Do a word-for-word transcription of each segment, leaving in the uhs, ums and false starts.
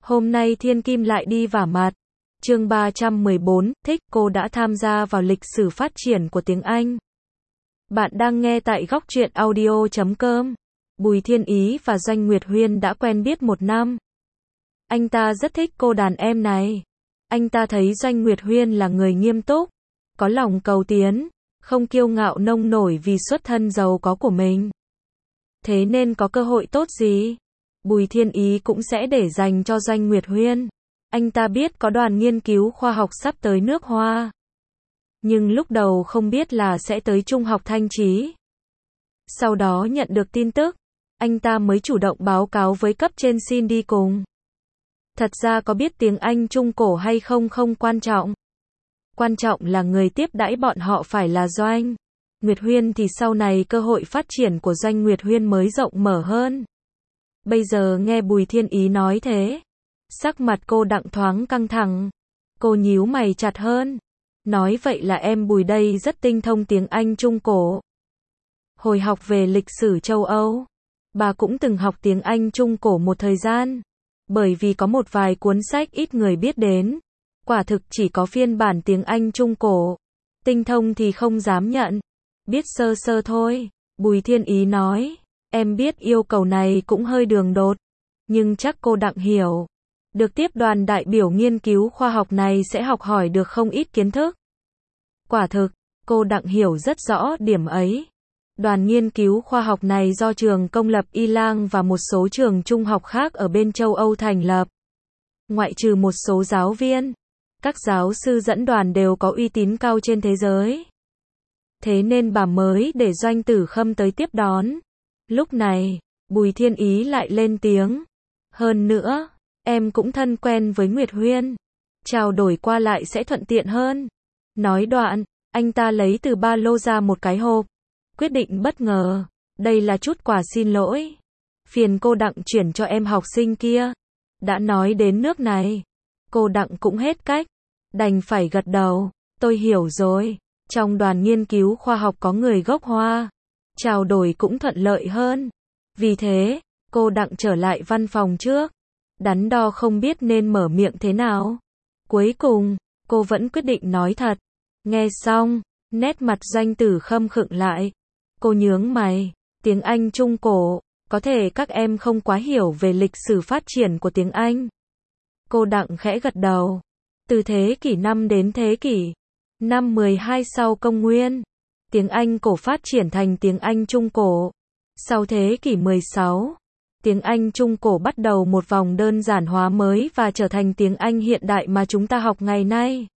Hôm nay Thiên Kim lại đi vả mặt. Chương ba trăm mười bốn, thích, cô đã tham gia vào lịch sử phát triển của tiếng Anh. Bạn đang nghe tại góc truyện audio chấm com. Bùi Thiên Ý và Doanh Nguyệt Huyên đã quen biết một năm. Anh ta rất thích cô đàn em này. Anh ta thấy Doanh Nguyệt Huyên là người nghiêm túc, có lòng cầu tiến, không kiêu ngạo nông nổi vì xuất thân giàu có của mình. Thế nên có cơ hội tốt gì, Bùi Thiên Ý cũng sẽ để dành cho Doanh Nguyệt Huyên. Anh ta biết có đoàn nghiên cứu khoa học sắp tới nước Hoa. Nhưng lúc đầu không biết là sẽ tới Trung học Thanh Chí. Sau đó nhận được tin tức, anh ta mới chủ động báo cáo với cấp trên xin đi cùng. Thật ra có biết tiếng Anh Trung cổ hay không không quan trọng. Quan trọng là người tiếp đãi bọn họ phải là Doanh Nguyệt Huyên, thì sau này cơ hội phát triển của Doanh Nguyệt Huyên mới rộng mở hơn. Bây giờ nghe Bùi Thiên Ý nói thế, sắc mặt cô Đặng thoáng căng thẳng. Cô nhíu mày chặt hơn. Nói vậy là em Bùi đây rất tinh thông tiếng Anh Trung cổ. Hồi học về lịch sử châu Âu, bà cũng từng học tiếng Anh Trung cổ một thời gian. Bởi vì có một vài cuốn sách ít người biết đến. Quả thực chỉ có phiên bản tiếng Anh Trung cổ. Tinh thông thì không dám nhận. Biết sơ sơ thôi, Bùi Thiên Ý nói. Em biết yêu cầu này cũng hơi đường đột. Nhưng chắc cô Đặng hiểu. Được tiếp đoàn đại biểu nghiên cứu khoa học này sẽ học hỏi được không ít kiến thức. Quả thực, cô Đặng hiểu rất rõ điểm ấy. Đoàn nghiên cứu khoa học này do trường công lập Y Lang và một số trường trung học khác ở bên châu Âu thành lập. Ngoại trừ một số giáo viên, các giáo sư dẫn đoàn đều có uy tín cao trên thế giới. Thế nên bà mới để Doanh Tử Khâm tới tiếp đón. Lúc này, Bùi Thiên Ý lại lên tiếng. Hơn nữa, em cũng thân quen với Nguyệt Huyên. Trao đổi qua lại sẽ thuận tiện hơn. Nói đoạn, anh ta lấy từ ba lô ra một cái hộp. Quyết định bất ngờ. Đây là chút quà xin lỗi. Phiền cô Đặng chuyển cho em học sinh kia. Đã nói đến nước này, cô Đặng cũng hết cách. Đành phải gật đầu. Tôi hiểu rồi. Trong đoàn nghiên cứu khoa học có người gốc Hoa. Trao đổi cũng thuận lợi hơn. Vì thế, cô Đặng trở lại văn phòng trước. Đắn đo không biết nên mở miệng thế nào. Cuối cùng, cô vẫn quyết định nói thật. Nghe xong, nét mặt Doanh Tử Khâm khựng lại. Cô nhướng mày. Tiếng Anh Trung cổ, có thể các em không quá hiểu về lịch sử phát triển của tiếng Anh. Cô Đặng khẽ gật đầu. Từ thế kỷ năm đến thế kỷ năm mười hai sau công nguyên, tiếng Anh cổ phát triển thành tiếng Anh Trung cổ. Sau thế kỷ mười sáu, tiếng Anh Trung cổ bắt đầu một vòng đơn giản hóa mới và trở thành tiếng Anh hiện đại mà chúng ta học ngày nay.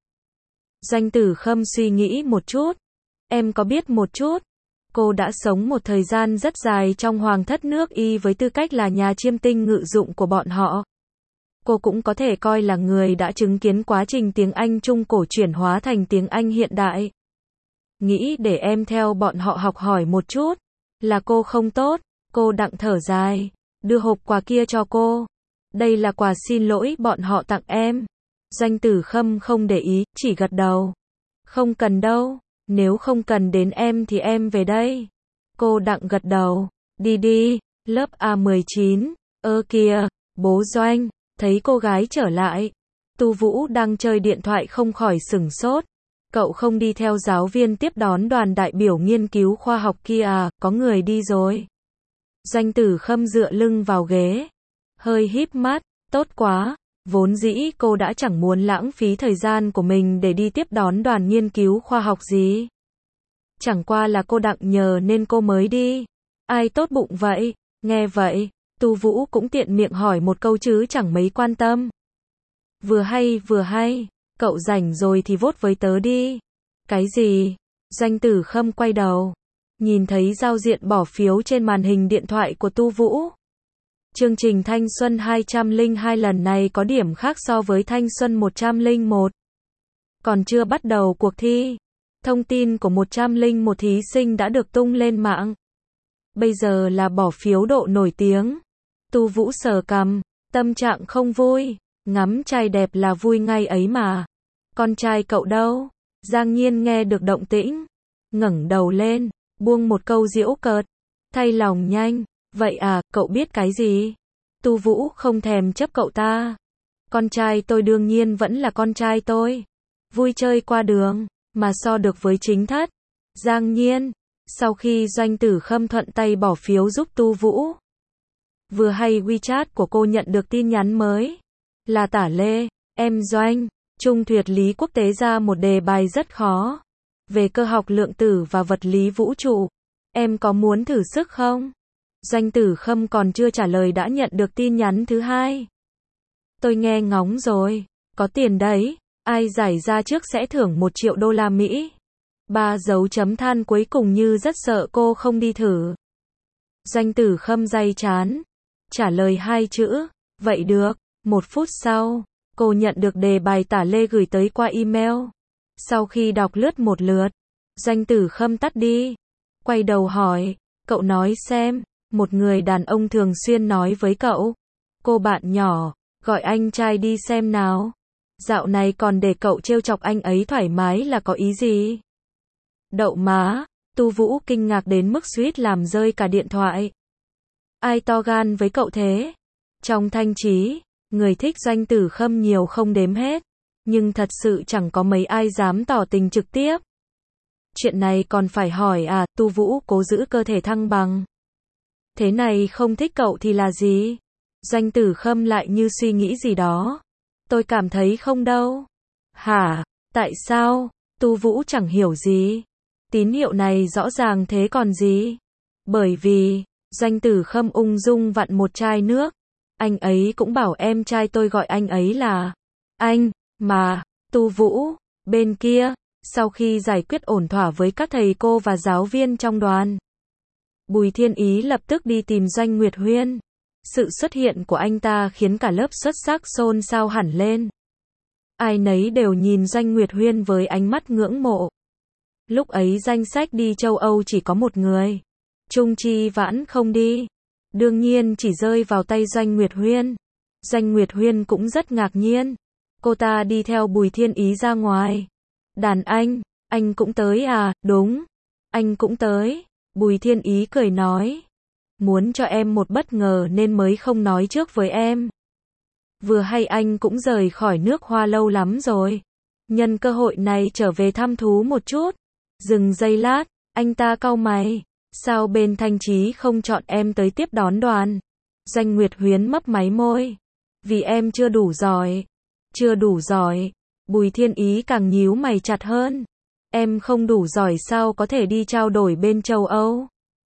Doanh Tử Khâm suy nghĩ một chút. Em có biết một chút. Cô đã sống một thời gian rất dài trong hoàng thất nước Y với tư cách là nhà chiêm tinh ngự dụng của bọn họ. Cô cũng có thể coi là người đã chứng kiến quá trình tiếng Anh Trung cổ chuyển hóa thành tiếng Anh hiện đại. Nghĩ để em theo bọn họ học hỏi một chút, là cô không tốt. Cô Đặng thở dài, đưa hộp quà kia cho cô. Đây là quà xin lỗi bọn họ tặng em. Doanh Tử Khâm không để ý, chỉ gật đầu. Không cần đâu, nếu không cần đến em thì em về đây. Cô Đặng gật đầu, đi đi, lớp A mười chín, ơ kìa, bố Doanh, thấy cô gái trở lại. Tu Vũ đang chơi điện thoại không khỏi sửng sốt. Cậu không đi theo giáo viên tiếp đón đoàn đại biểu nghiên cứu khoa học kia à, có người đi rồi. Doanh Tử Khâm dựa lưng vào ghế, hơi híp mắt, tốt quá. Vốn dĩ cô đã chẳng muốn lãng phí thời gian của mình để đi tiếp đón đoàn nghiên cứu khoa học gì. Chẳng qua là cô Đặng nhờ nên cô mới đi. Ai tốt bụng vậy? Nghe vậy, Tu Vũ cũng tiện miệng hỏi một câu chứ chẳng mấy quan tâm. Vừa hay vừa hay, cậu rảnh rồi thì vote với tớ đi. Cái gì? Doanh Tử Khâm quay đầu, nhìn thấy giao diện bỏ phiếu trên màn hình điện thoại của Tu Vũ. Chương trình Thanh Xuân hai trăm lẻ hai lần này có điểm khác so với Thanh Xuân một trăm lẻ một. Còn chưa bắt đầu cuộc thi, thông tin của một trăm lẻ một thí sinh đã được tung lên mạng. Bây giờ là bỏ phiếu độ nổi tiếng. Tu Vũ sờ cằm, tâm trạng không vui. Ngắm trai đẹp là vui ngay ấy mà. Con trai cậu đâu? Giang Nhiên nghe được động tĩnh, ngẩng đầu lên, buông một câu giễu cợt. Thay lòng nhanh. Vậy à, cậu biết cái gì? Tu Vũ không thèm chấp cậu ta. Con trai tôi đương nhiên vẫn là con trai tôi. Vui chơi qua đường, mà so được với chính thất. Giang Nhiên, sau khi Doanh Tử Khâm thuận tay bỏ phiếu giúp Tu Vũ. Vừa hay WeChat của cô nhận được tin nhắn mới. Là Tả Lê, em Doanh, Trung Thuyết lý quốc tế ra một đề bài rất khó. Về cơ học lượng tử và vật lý vũ trụ. Em có muốn thử sức không? Doanh Tử Khâm còn chưa trả lời đã nhận được tin nhắn thứ hai. Tôi nghe ngóng rồi, có tiền đấy, ai giải ra trước sẽ thưởng một triệu đô la Mỹ. Ba dấu chấm than cuối cùng như rất sợ cô không đi thử. Doanh Tử Khâm day chán, trả lời hai chữ, vậy được. Một phút sau, cô nhận được đề bài Tả Lê gửi tới qua email. Sau khi đọc lướt một lượt, Doanh Tử Khâm tắt đi. Quay đầu hỏi, cậu nói xem, một người đàn ông thường xuyên nói với cậu. Cô bạn nhỏ, gọi anh trai đi xem nào. Dạo này còn để cậu trêu chọc anh ấy thoải mái là có ý gì? Đậu má, Tu Vũ kinh ngạc đến mức suýt làm rơi cả điện thoại. Ai to gan với cậu thế? Trong Thanh Trí, người thích Doanh Tử Khâm nhiều không đếm hết, nhưng thật sự chẳng có mấy ai dám tỏ tình trực tiếp. Chuyện này còn phải hỏi à? Tu Vũ cố giữ cơ thể thăng bằng. Thế này không thích cậu thì là gì? Doanh Tử Khâm lại như suy nghĩ gì đó. Tôi cảm thấy không đâu. Hả? Tại sao? Tu Vũ chẳng hiểu gì. Tín hiệu này rõ ràng thế còn gì? Bởi vì, Doanh Tử Khâm ung dung vặn một chai nước. Anh ấy cũng bảo em trai tôi gọi anh ấy là anh, mà. Tu Vũ, bên kia, sau khi giải quyết ổn thỏa với các thầy cô và giáo viên trong đoàn, Bùi Thiên Ý lập tức đi tìm Doanh Nguyệt Huyên. Sự xuất hiện của anh ta khiến cả lớp xuất sắc xôn xao hẳn lên. Ai nấy đều nhìn Doanh Nguyệt Huyên với ánh mắt ngưỡng mộ. Lúc ấy danh sách đi châu Âu chỉ có một người. Trung Chi Vãn không đi. Đương nhiên chỉ rơi vào tay Doanh Nguyệt Huyên. Doanh Nguyệt Huyên cũng rất ngạc nhiên. Cô ta đi theo Bùi Thiên Ý ra ngoài. Đàn anh, anh cũng tới à? Đúng, anh cũng tới. Bùi Thiên Ý cười nói. Muốn cho em một bất ngờ nên mới không nói trước với em. Vừa hay anh cũng rời khỏi nước Hoa lâu lắm rồi. Nhân cơ hội này trở về thăm thú một chút. Dừng giây lát, anh ta cau mày. Sao bên Thanh Trí không chọn em tới tiếp đón đoàn? Doanh Nguyệt Huyên mấp máy môi. Vì em chưa đủ giỏi. Chưa đủ giỏi. Bùi Thiên Ý càng nhíu mày chặt hơn. Em không đủ giỏi sao có thể đi trao đổi bên châu Âu?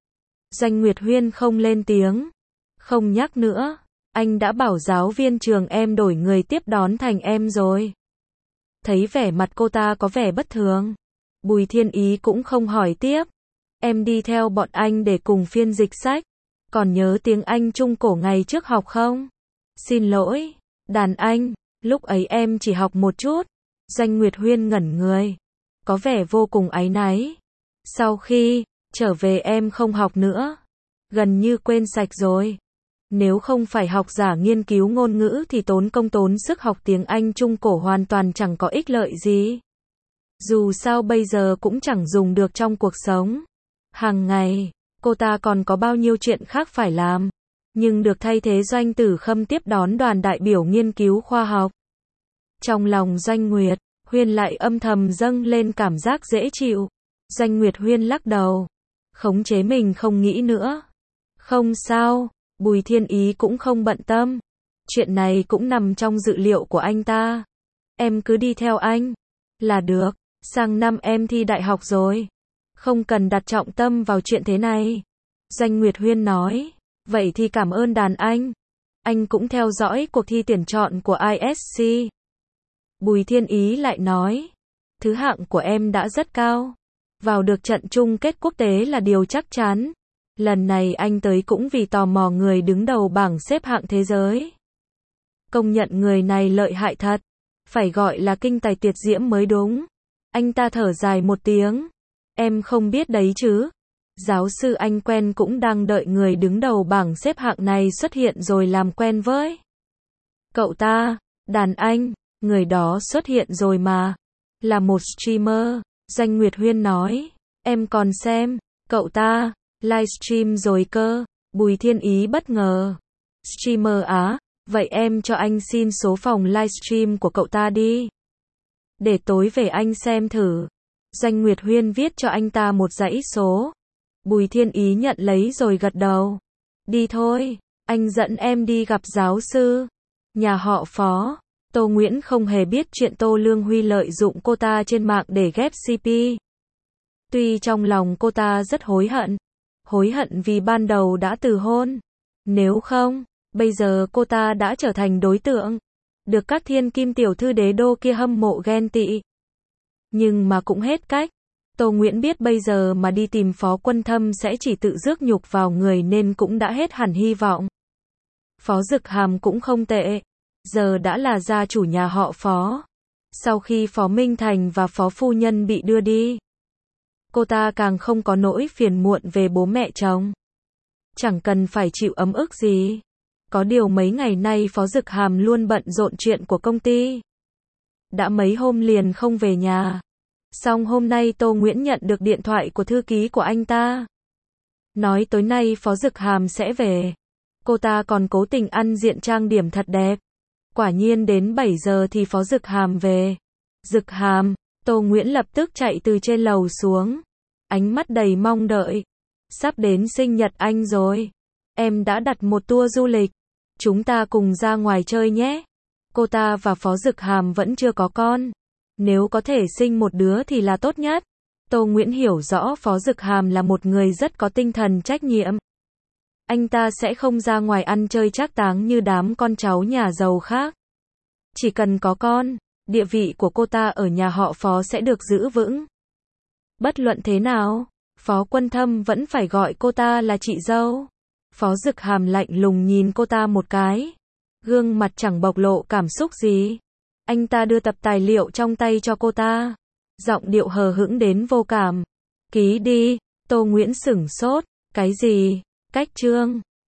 Doanh Nguyệt Huyên không lên tiếng. Không nhắc nữa. Anh đã bảo giáo viên trường em đổi người tiếp đón thành em rồi. Thấy vẻ mặt cô ta có vẻ bất thường. Bùi Thiên Ý cũng không hỏi tiếp. Em đi theo bọn anh để cùng phiên dịch sách. Còn nhớ tiếng Anh Trung Cổ ngày trước học không? Xin lỗi, đàn anh, lúc ấy em chỉ học một chút. Doanh Nguyệt Huyên ngẩn người. Có vẻ vô cùng áy náy. Sau khi trở về em không học nữa. Gần như quên sạch rồi. Nếu không phải học giả nghiên cứu ngôn ngữ thì tốn công tốn sức học tiếng Anh Trung Cổ hoàn toàn chẳng có ích lợi gì. Dù sao bây giờ cũng chẳng dùng được trong cuộc sống hàng ngày. Cô ta còn có bao nhiêu chuyện khác phải làm. Nhưng được thay thế Doanh Tử Khâm tiếp đón đoàn đại biểu nghiên cứu khoa học. Trong lòng Doanh Nguyệt Huyên lại âm thầm dâng lên cảm giác dễ chịu. Doanh Nguyệt Huyên lắc đầu. Khống chế mình không nghĩ nữa. Không sao, Bùi Thiên Ý cũng không bận tâm. Chuyện này cũng nằm trong dự liệu của anh ta. Em cứ đi theo anh. Là được, sang năm em thi đại học rồi. Không cần đặt trọng tâm vào chuyện thế này. Doanh Nguyệt Huyên nói. Vậy thì cảm ơn đàn anh. Anh cũng theo dõi cuộc thi tuyển chọn của i ét xê. Bùi Thiên Ý lại nói. Thứ hạng của em đã rất cao. Vào được trận chung kết quốc tế là điều chắc chắn. Lần này anh tới cũng vì tò mò người đứng đầu bảng xếp hạng thế giới. Công nhận người này lợi hại thật. Phải gọi là kinh tài tuyệt diễm mới đúng. Anh ta thở dài một tiếng. Em không biết đấy chứ. Giáo sư anh quen cũng đang đợi người đứng đầu bảng xếp hạng này xuất hiện rồi làm quen với cậu ta. Đàn anh, người đó xuất hiện rồi mà. Là một streamer. Doanh Nguyệt Huyên nói. Em còn xem, cậu ta livestream rồi cơ. Bùi Thiên Ý bất ngờ. Streamer á? Vậy em cho anh xin số phòng livestream của cậu ta đi. Để tối về anh xem thử. Doanh Nguyệt Huyên viết cho anh ta một dãy số. Bùi Thiên Ý nhận lấy rồi gật đầu. Đi thôi, anh dẫn em đi gặp giáo sư. Nhà họ Phó. Tô Nguyễn không hề biết chuyện Tô Lương Huy lợi dụng cô ta trên mạng để ghép xê pê. Tuy trong lòng cô ta rất hối hận. Hối hận vì ban đầu đã từ hôn. Nếu không, bây giờ cô ta đã trở thành đối tượng. Được các thiên kim tiểu thư đế đô kia hâm mộ ghen tị. Nhưng mà cũng hết cách. Tô Nguyễn biết bây giờ mà đi tìm Phó Quân Thâm sẽ chỉ tự rước nhục vào người nên cũng đã hết hẳn hy vọng. Phó Dực Hàm cũng không tệ. Giờ đã là gia chủ nhà họ Phó. Sau khi Phó Minh Thành và Phó Phu Nhân bị đưa đi, cô ta càng không có nỗi phiền muộn về bố mẹ chồng. Chẳng cần phải chịu ấm ức gì. Có điều mấy ngày nay Phó Dực Hàm luôn bận rộn chuyện của công ty. Đã mấy hôm liền không về nhà. Xong hôm nay Tô Nguyễn nhận được điện thoại của thư ký của anh ta. Nói tối nay Phó Dực Hàm sẽ về. Cô ta còn cố tình ăn diện trang điểm thật đẹp. Quả nhiên đến bảy giờ thì Phó Dực Hàm về. Dực Hàm, Tô Nguyễn lập tức chạy từ trên lầu xuống. Ánh mắt đầy mong đợi. Sắp đến sinh nhật anh rồi. Em đã đặt một tour du lịch. Chúng ta cùng ra ngoài chơi nhé. Cô ta và Phó Dực Hàm vẫn chưa có con. Nếu có thể sinh một đứa thì là tốt nhất. Tô Nguyễn hiểu rõ Phó Dực Hàm là một người rất có tinh thần trách nhiệm. Anh ta sẽ không ra ngoài ăn chơi trác táng như đám con cháu nhà giàu khác. Chỉ cần có con, địa vị của cô ta ở nhà họ Phó sẽ được giữ vững. Bất luận thế nào, Phó Quân Thâm vẫn phải gọi cô ta là chị dâu. Phó Dực Hàm lạnh lùng nhìn cô ta một cái. Gương mặt chẳng bộc lộ cảm xúc gì. Anh ta đưa tập tài liệu trong tay cho cô ta. Giọng điệu hờ hững đến vô cảm. Ký đi. Tô Nguyễn sửng sốt. Cái gì? Cách chương.